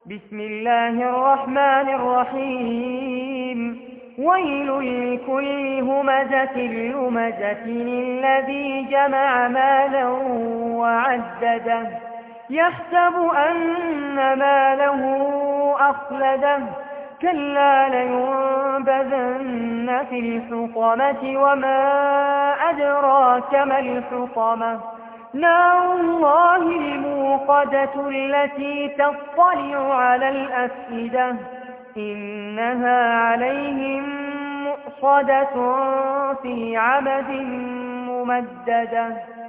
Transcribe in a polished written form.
بسم الله الرحمن الرحيم ويل لكل همزة لمزة الذي جمع مالا وعدده يحسب أن ماله أخلده كلا لينبذن في الحطمة وما أدراك ما الحطمة نار الله الموقدة التي تطلع على الأفئدة إنها عليهم مؤصدة في عمد ممددة